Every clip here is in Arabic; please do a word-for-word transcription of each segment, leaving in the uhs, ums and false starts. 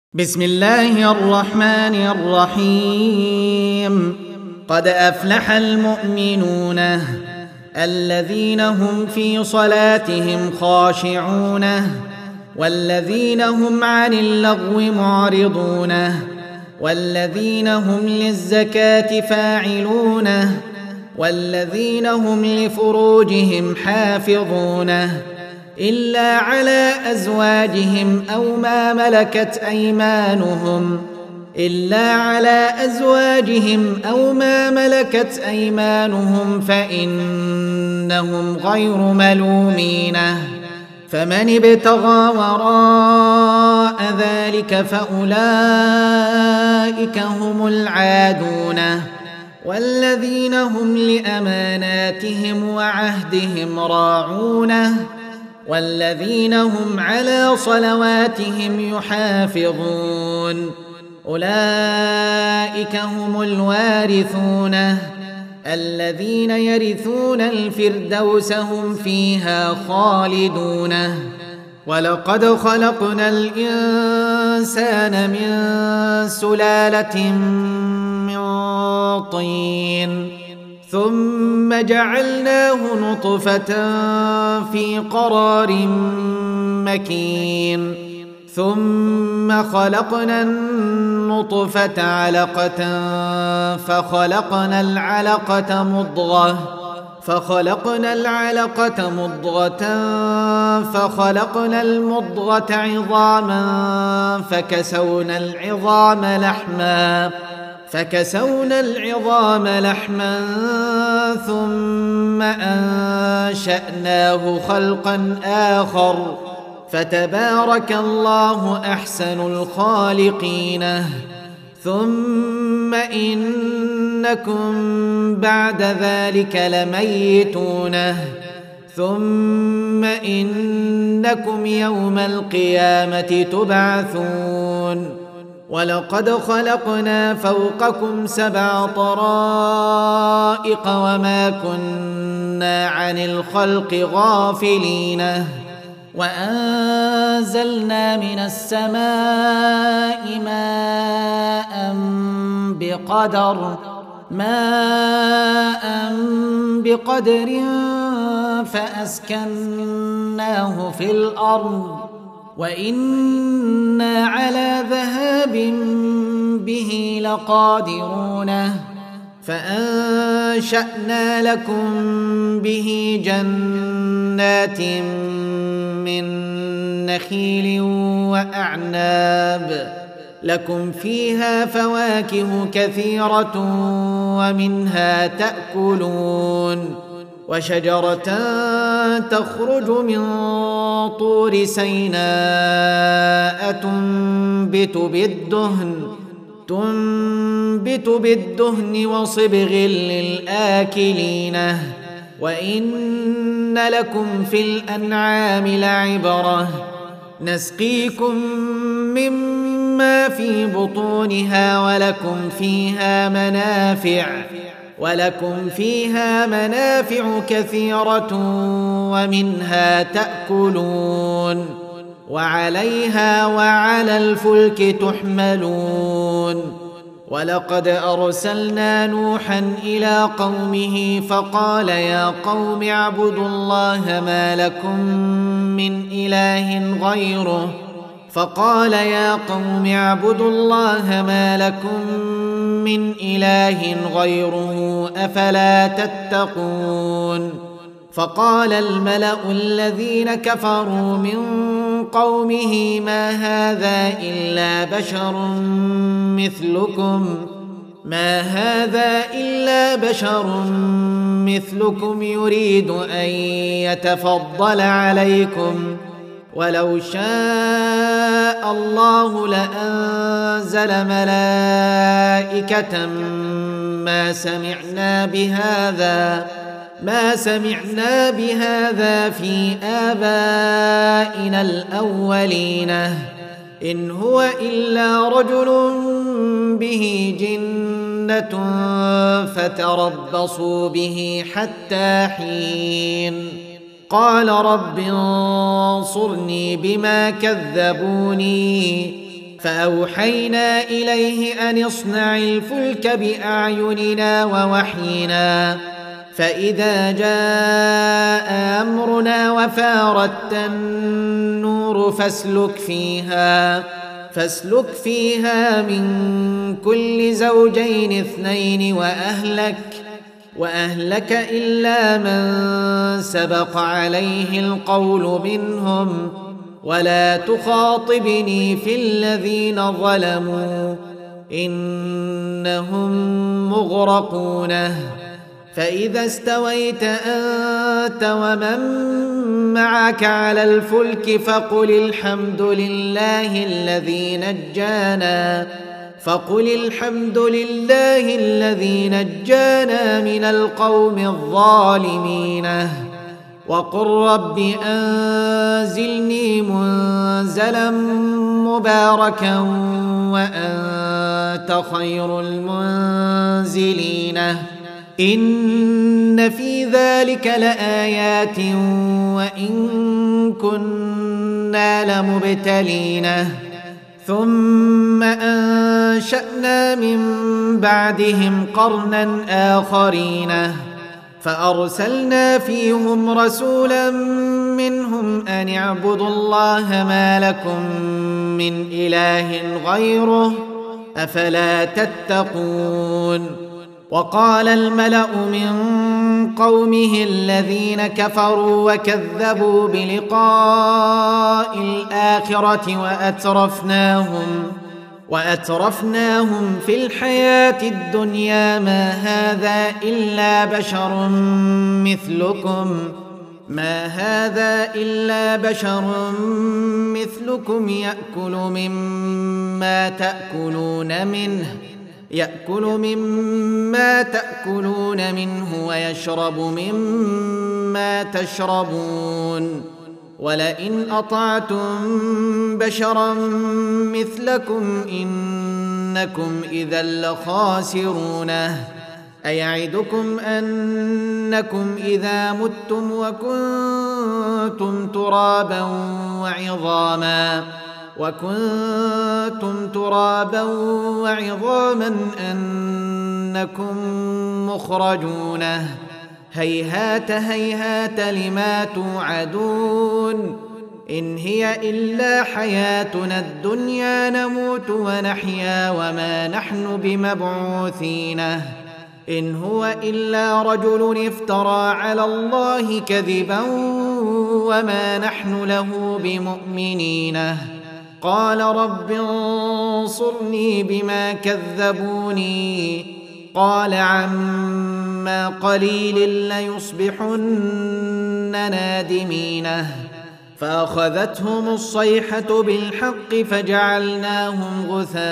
بسم الله الرحمن الرحيم. قد أفلح المؤمنون الذين هم في صلاتهم خاشعون والذين هم عن اللغو معرضون والذين هم للزكاة فاعلون والذين هم لفروجهم حافظون إلا على أزواجهم أو ما ملكت أيمانهم إلا على أزواجهم أو ما ملكت أيمانهم فإنهم غير ملومين. فمن ابتغى وراء ذلك فأولئك هم العادون والذين هم لأماناتهم وعهدهم راعون والذين هم على صلواتهم يحافظون. أولئك هم الوارثون الذين يرثون الفردوس هم فيها خالدون. ولقد خلقنا الإنسان من سلالة من طين ثم جعلناه نطفة في قرار مكين ثم خلقنا النطفة علقة فخلقنا العلقة مضغة فخلقنا العلقة مضغة فخلقنا المضغة عظاما فكسونا العظام لحما فكسونا العظام لحما ثم أنشأناه خلقا آخر فتبارك الله أحسن الخالقين. ثم إنكم بعد ذلك لميتون ثم إنكم يوم القيامة تبعثون. ولقد خلقنا فوقكم سبع طرائق وما كنا عن الخلق غافلين. وأنزلنا من السماء ماء بقدر ماء بقدر فأسكناه في الأرض وإنا على ذهاب به لقادرون. فأنشأنا لكم به جنات من نخيل وأعناب لكم فيها فواكه كثيرة ومنها تأكلون. وشجرة تخرج من طور سيناء تنبت بالدهن تنبت بالدهن وصبغ للآكلين. وإن لكم في الأنعام لعبرة نسقيكم مما في بطونها ولكم فيها منافع ولكم فيها منافع كثيرة ومنها تأكلون وعليها وعلى الفلك تحملون. ولقد أرسلنا نوحا إلى قومه فقال يا قوم اعبدوا الله ما لكم من إله غيره فقال يا قوم اعبدوا الله ما لكم من إله غيره أفلا تتقون. فقال الملأ الذين كفروا من قومه ما هذا إلا بشر مثلكم ما هذا إلا بشر مثلكم يريد أن يتفضل عليكم ولو شاء الله لأنزل ملائكة ما سمعنا بهذا ما سمعنا بهذا في آبائنا الأولين إن هو إلا رجل به جنة فتربصوا به حتى حين. قال رب انصرني بما كذبوني فأوحينا إليه أن اصنع الفلك بأعيننا ووحينا فإذا جاء أمرنا وفاردت النور فاسلك فيها فاسلك فيها من كل زوجين اثنين وأهلك وأهلك إلا من سبق عليه القول منهم ولا تخاطبني في الذين ظلموا إنهم مغرقون فإذا استويت أنت ومن معك على الفلك فقل الحمد لله الذي نجانا فقل الحمد لله الذي نجانا من القوم الظالمين وقل رب أنزلني منزلا مباركا وأنت خير المنزلين إن في ذلك لآيات وإن كنا لمبتلين ثم أنشأنا من بعدهم قرنا آخرين فأرسلنا فيهم رسولا منهم أن اعبدوا الله ما لكم من إله غيره أفلا تتقون وقال الملأ من قومه الذين كفروا وكذبوا بلقاء الآخرة وأترفناهم وأترفناهم في الحياة الدنيا ما هذا إلا بشر مثلكم ما هذا إلا بشر مثلكم يأكل مما تأكلون منه يأكل مما تأكلون منه ويشرب مما تشربون ولئن أطعتم بشرا مثلكم إنكم إذا لخاسرون أيعدكم أنكم إذا متم وكنتم ترابا وعظاما وكنتم ترابا وعظاما أنكم مخرجون هيهات هيهات لما توعدون إن هي إلا حياتنا الدنيا نموت ونحيا وما نحن بمبعوثين إن هو إلا رجل افترى على الله كذبا وما نحن له بمؤمنين قال رب انصرني بما كذبوني قال عما قليل ليصبحن نادمين فأخذتهم الصيحة بالحق فجعلناهم غثاء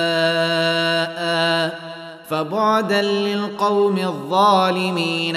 فبعدا للقوم الظالمين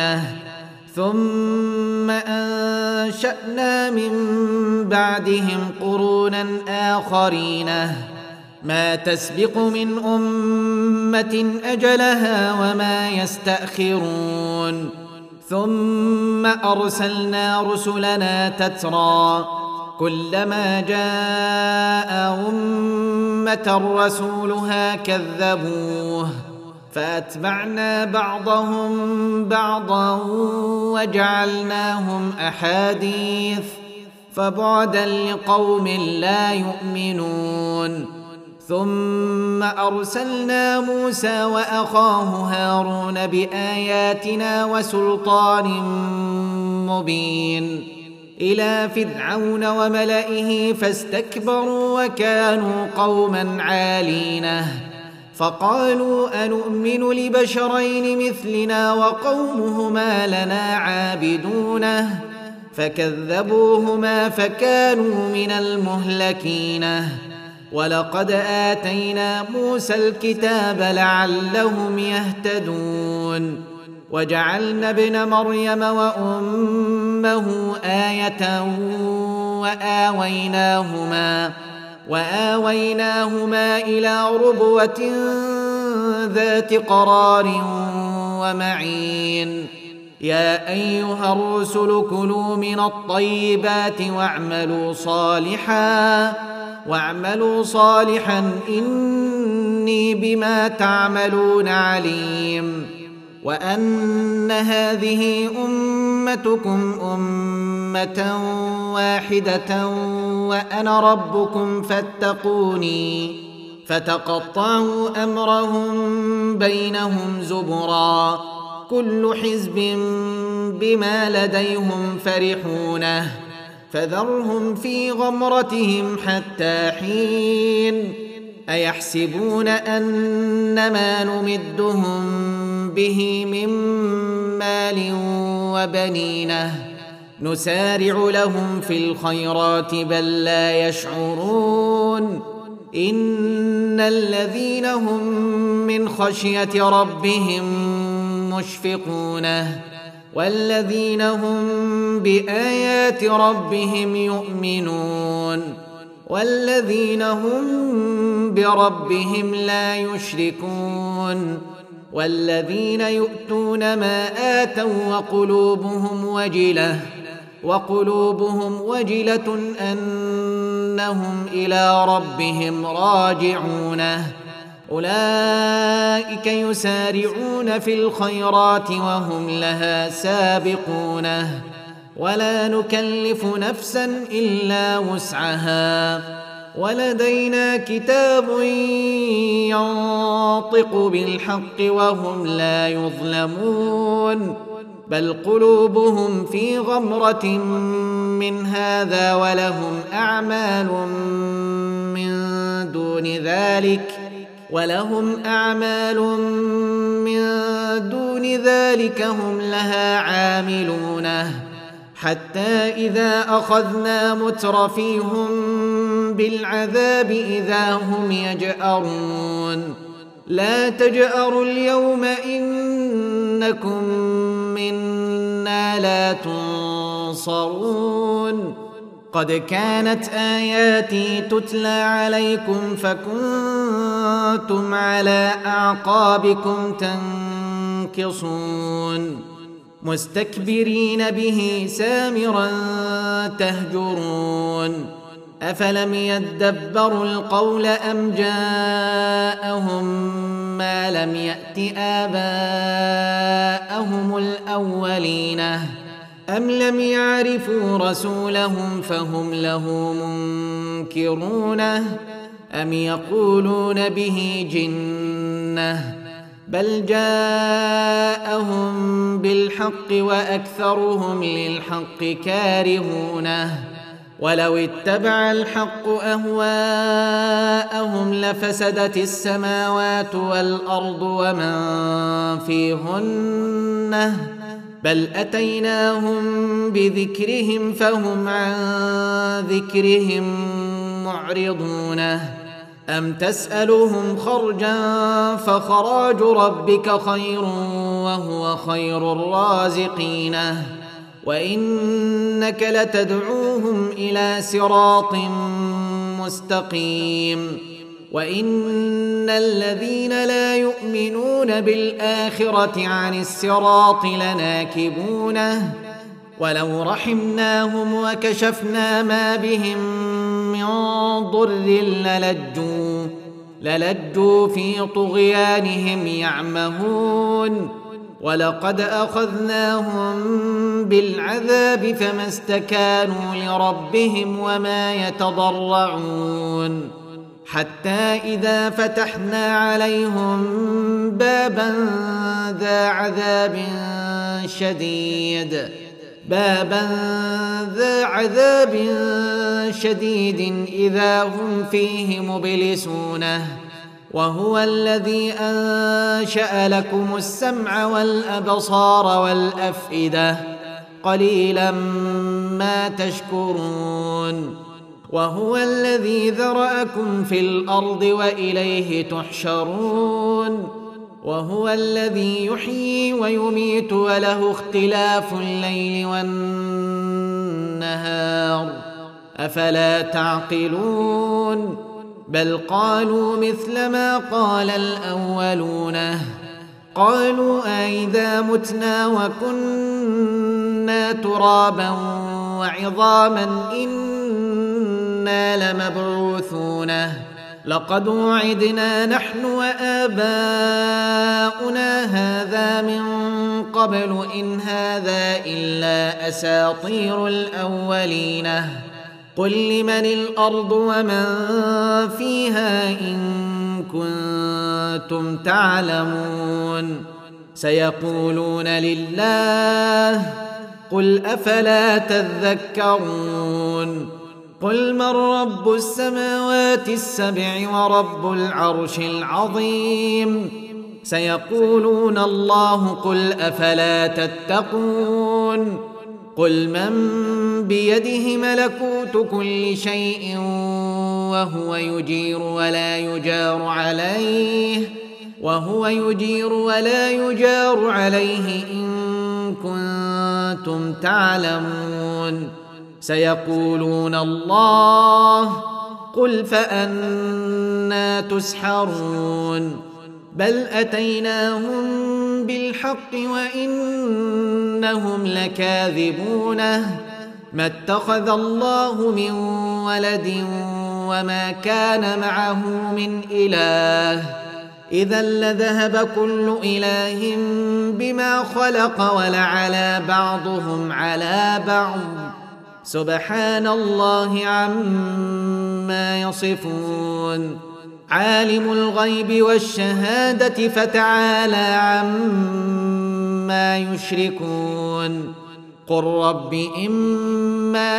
ثم أنشأنا من بعدهم قرونا آخرين ما تسبق من أمة أجلها وما يستأخرون ثم أرسلنا رسلنا تترى كلما جاء أمة رسولها كذبوه فأتبعنا بعضهم بعضا وجعلناهم أحاديث فبعدا لقوم لا يؤمنون ثم أرسلنا موسى وأخاه هارون بآياتنا وسلطان مبين إلى فرعون وملئه فاستكبروا وكانوا قوما عالين فقالوا أنؤمن لبشرين مثلنا وقومهما لنا عابدونه فكذبوهما فكانوا من المهلكين ولقد آتينا موسى الكتاب لعلهم يهتدون وجعلنا ابن مريم وأمه آية وآويناهما وآويناهما إلى ربوة ذات قرار ومعين يا أيها الرسل كلوا من الطيبات واعملوا صالحا واعملوا صالحا إني بما تعملون عليم وأن هذه أمتكم أمة واحدة وأنا ربكم فاتقوني فتقطعوا أمرهم بينهم زبرا كل حزب بما لديهم فرحون فذرهم في غمرتهم حتى حين أيحسبون أنما نمدهم به من مال وبنين نسارع لهم في الخيرات بل لا يشعرون إن الذين هم من خشية ربهم مشفقون والذين هم بآيات ربهم يؤمنون والذين هم بربهم لا يشركون والذين يؤتون ما آتوا وقلوبهم وجلة وقلوبهم وجلة أنهم إلى ربهم راجعون أولئك يسارعون في الخيرات وهم لها سابقون ولا نكلف نفسا إلا وسعها ولدينا كتاب ينطق بالحق وهم لا يظلمون بل قلوبهم في غمرة من هذا ولهم أعمال من دون ذلك ولهم أعمال من دون ذلك هم لها عاملون حتى إذا أخذنا مترفيهم بالعذاب إذا هم يجأرون لا تجأروا اليوم إنكم منا لا تنصرون قد كانت آياتي تتلى عليكم فكنتم على أعقابكم تنكصون مستكبرين به سامرا تهجرون أفلم يدبروا القول أم جاءهم ما لم يأت آباءهم الأولين أم لم يعرفوا رسولهم فهم له منكرون أم يقولون به جنة بل جاءهم بالحق وأكثرهم للحق كارهونه ولو اتبع الحق أهواءهم لفسدت السماوات والأرض ومن فيهن بل أتيناهم بذكرهم فهم عن ذكرهم معرضون أم تسألهم خرجا فخراج ربك خير وهو خير الرازقين وإنك لتدعوهم إلى صراط مستقيم وإن الذين لا يؤمنون بالآخرة عن الصراط لناكبونه ولو رحمناهم وكشفنا ما بهم من ضر للجوا للجوا في طغيانهم يعمهون ولقد أخذناهم بالعذاب فما استكانوا لربهم وما يتضرعون حتى إذا فتحنا عليهم بابا ذا عذاب شديد بابا ذا عذاب شديد إذا هم فيه مبلسونه وهو الذي أنشأ لكم السمع والأبصار والأفئدة قليلا ما تشكرون وهو الذي ذرأكم في الأرض وإليه تحشرون وهو الذي يحيي ويميت وله اختلاف الليل والنهار أفلا تعقلون بل قالوا مثل ما قال الأولون قالوا أئذا متنا وكنا ترابا وعظاما إنا لمبعوثون لمبعوثونه لقد وعدنا نحن وآباؤنا هذا من قبل إن هذا إلا أساطير الأولين قل لمن الأرض ومن فيها إن كنتم تعلمون سيقولون لله قل أفلا تذكرون قل من رب السماوات السبع ورب العرش العظيم سيقولون الله قل أفلا تتقون قل من بيده ملكوت كل شيء وهو يجير ولا يجار عليه وهو يجير ولا يجار عليه إن كنتم تعلمون سيقولون الله قل فأنى تسحرون بل أتيناهم بالحق وإنهم لكاذبون ما اتخذ الله من ولد وما كان معه من إله إذا لذهب كل إله بما خلق ولعلى بعضهم على بعض سبحان الله عما يصفون عالم الغيب والشهادة فتعالى عما يشركون قل رب إما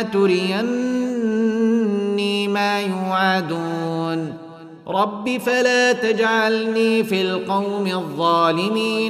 تريني ما يوعدون رب فلا تجعلني في القوم الظالمين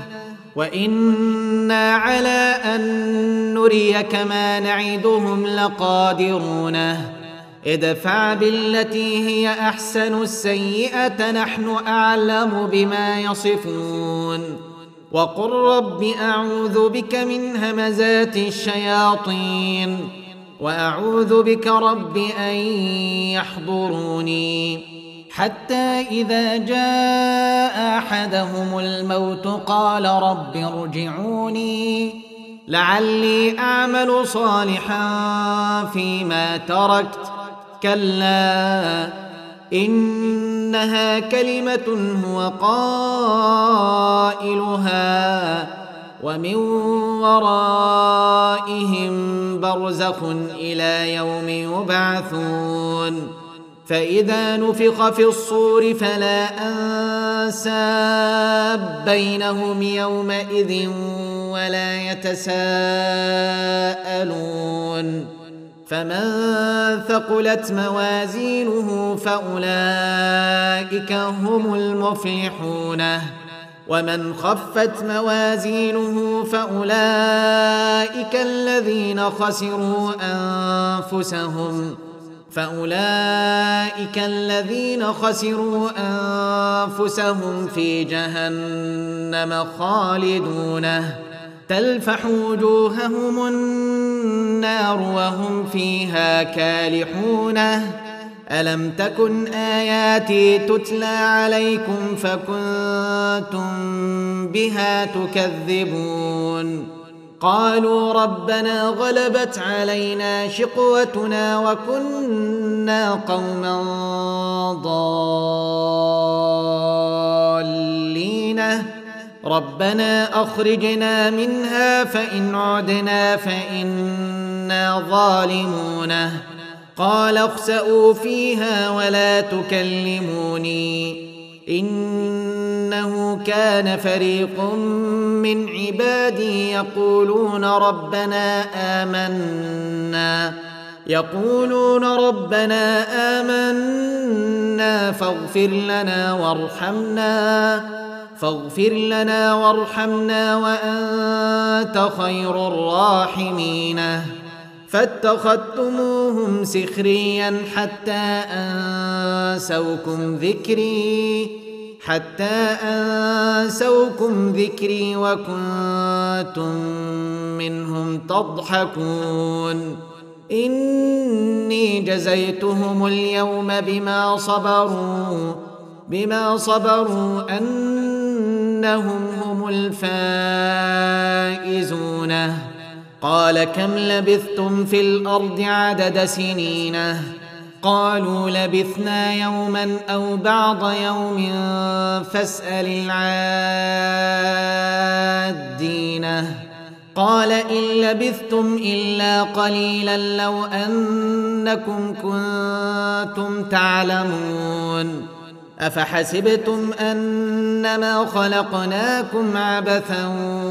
وإنا على أن نريك ما نعدهم لقادرون ادفع بالتي هي أحسن السيئة نحن أعلم بما يصفون وقل رب أعوذ بك من همزات الشياطين وأعوذ بك رب أن يحضروني حتى إذا جاء أحدهم الموت قال رب ارجعوني لعلي أعمل صالحا فيما تركت كلا إنها كلمة هو قائلها ومن ورائهم برزخ إلى يوم يبعثون فإذا نفخ في الصور فلا أنساب بينهم يومئذ ولا يتساءلون فمن ثقلت موازينه فأولئك هم المفلحون ومن خفت موازينه فأولئك الذين خسروا أنفسهم فأولئك الذين خسروا أنفسهم في جهنم خالدون تلفح وجوههم النار وهم فيها كالحون ألم تكن آياتي تتلى عليكم فكنتم بها تكذبون قالوا ربنا غلبت علينا شقوتنا وكنا قوما ضالين ربنا أخرجنا منها فإن عدنا فإنا ظالمون قال اخسئوا فيها ولا تكلموني إنه كان فريق من عبادي يقولون ربنا آمنا يقولون ربنا آمنا فاغفر لنا وارحمنا فاغفر لنا وارحمنا وأنت خير الراحمين فاتخذتموهم سخريا حتى أنسوكم ذكري حتى أنسوكم ذكري وكنتم منهم تضحكون إني جزيتهم اليوم بما صبروا بما صبروا أنهم هم الفائزون قال كم لبثتم في الأرض عدد سنين قالوا لبثنا يوما أو بعض يوم فاسأل العادين قال إن لبثتم إلا قليلا لو أنكم كنتم تعلمون أفحسبتم أنما خلقناكم عبثا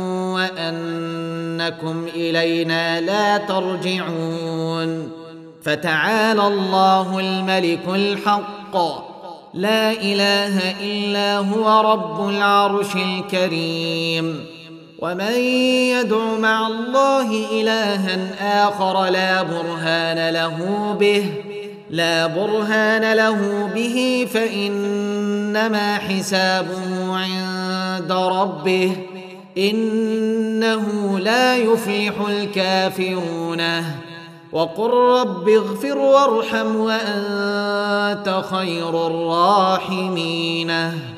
وأنكم إلينا لا ترجعون فتعالى الله الملك الحق لا إله إلا هو رب العرش الكريم ومن يدع مع الله إلها آخر لا برهان له به لا برهان له به فإنما حسابه عند ربه إنه لا يفلح الكافرون وقل رب اغفر وارحم وأنت خير الراحمين